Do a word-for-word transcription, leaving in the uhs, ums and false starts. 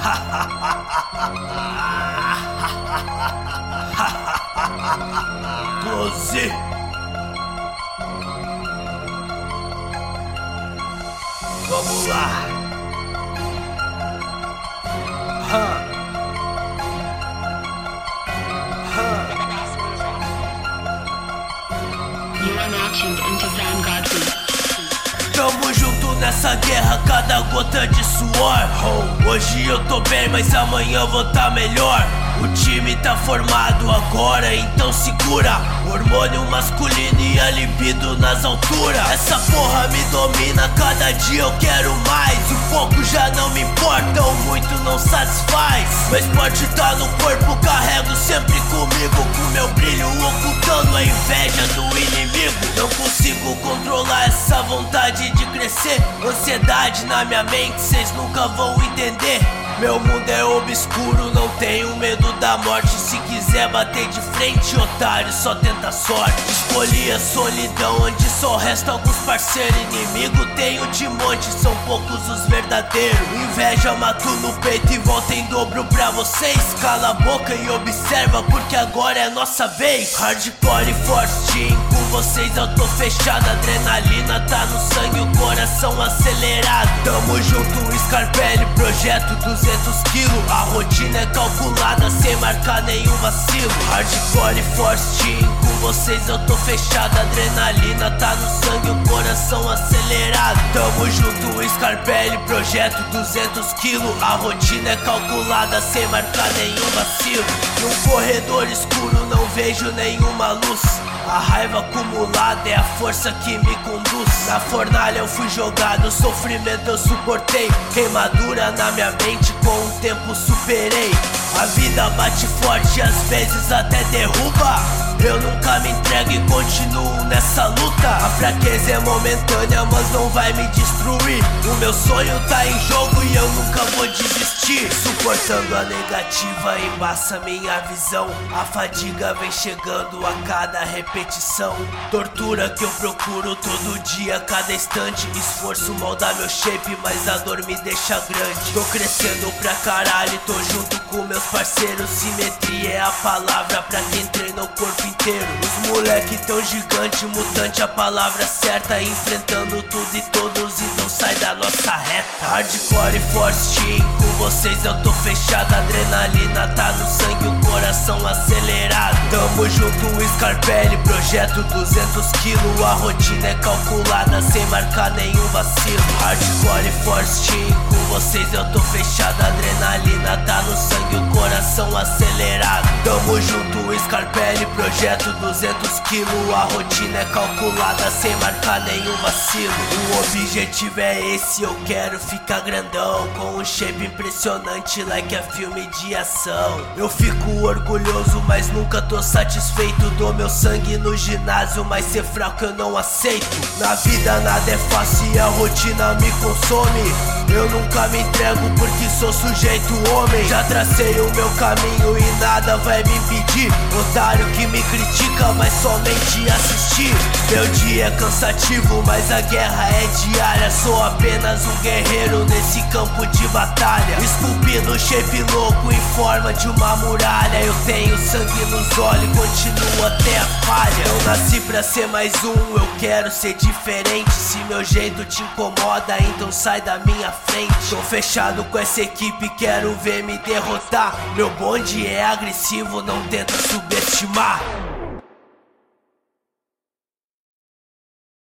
Close. Vamos lá. Huh. Huh. You are now tuned into Vanguard Beats. Tamo junto nessa guerra, cada gota de suor. Oh, hoje eu tô bem, mas amanhã vou tá melhor. O time tá formado agora, então segura. Hormônio masculino e a libido nas alturas. Essa porra me domina, cada dia eu quero mais. O pouco já não me importa, o muito não satisfaz. Meu esporte tá no corpo, carrego sempre comigo. Com meu brilho ocultando a inveja do inimigo. Não consigo controlar essa vontade de crescer. Ansiedade na minha mente, cês nunca vão entender. Meu mundo é obscuro, não tenho medo da morte. Se quiser bater de frente, otário, só tenta sorte. Escolhi a solidão, onde só resta alguns parceiros. Inimigo tenho de monte, são poucos os verdadeiros. Inveja mato no peito e volta em dobro pra vocês. Cala a boca e observa, porque agora é nossa vez. Hardcore e Force Team, com vocês eu tô fechado. Adrenalina tá no sangue, o coração acelerado. Tamo junto, Scarpelli, projeto duzentos quilos. A rotina é calculada, sem marcar nenhum vacilo. Hardcore e Force Team, com vocês eu tô fechado. Adrenalina tá no sangue, o coração acelerado. Tamo junto, Scarpelli, projeto duzentos quilos. A rotina é calculada, sem marcar nenhum vacilo. Num corredor escuro não vejo nenhuma luz. A raiva acumulada é a força que me conduz. Na fornalha eu fui jogado, sofrimento eu suportei. Queimadura na minha mente, com o tempo superei. A vida bate forte, às vezes até derruba. Eu nunca me entrego e continuo nessa luta. A fraqueza é momentânea, mas não vai me destruir. O meu sonho tá em jogo e eu nunca vou desistir. Suportando a negativa, embaça minha visão. A fadiga vem chegando a cada repetição. Tortura que eu procuro todo dia, cada instante. Esforço molda meu shape, mas a dor me deixa grande. Tô crescendo pra caralho, tô junto com meus parceiros. Simetria é a palavra pra quem treina o corpo inteiro. Os moleque tão gigante, mutante, a palavra certa. Enfrentando tudo e todos, então sai da nossa reta. Hardcore e Force Team, com vocês eu tô fechado. Adrenalina tá no sangue, o coração acelerado. Tamo junto, Scarpelli, projeto duzentos quilos. A rotina é calculada, sem marcar nenhum vacilo. Hardcore e Force Team, com vocês eu tô fechado. Adrenalina tá no sangue, o coração acelerado. Tamo junto, Scarpelli, projeto duzentos quilos. A rotina é calculada, sem marcar nenhum vacilo. O objetivo é esse, eu quero ficar grandão, com um shape impressionante, like a filme de ação. Eu fico orgulhoso, mas nunca tô satisfeito. Dou meu sangue no ginásio, mas ser fraco eu não aceito. Na vida nada é fácil e a rotina me consome. Eu nunca me entrego porque sou sujeito homem. Já tracei o meu caminho e nada vai me impedir. Otário que me critica, mas somente assistir. Meu dia é cansativo, mas a guerra é diária. Sou apenas um guerreiro nesse campo de batalha. Esculpi no shape louco em forma de uma muralha. Eu tenho sangue nos olhos, continuo até a falha. Eu nasci pra ser mais um, eu quero ser diferente. Se meu jeito te incomoda, então sai da minha frente. Tô fechado com essa equipe, quero ver me derrotar. Meu bonde é agressivo, não tenta subestimar.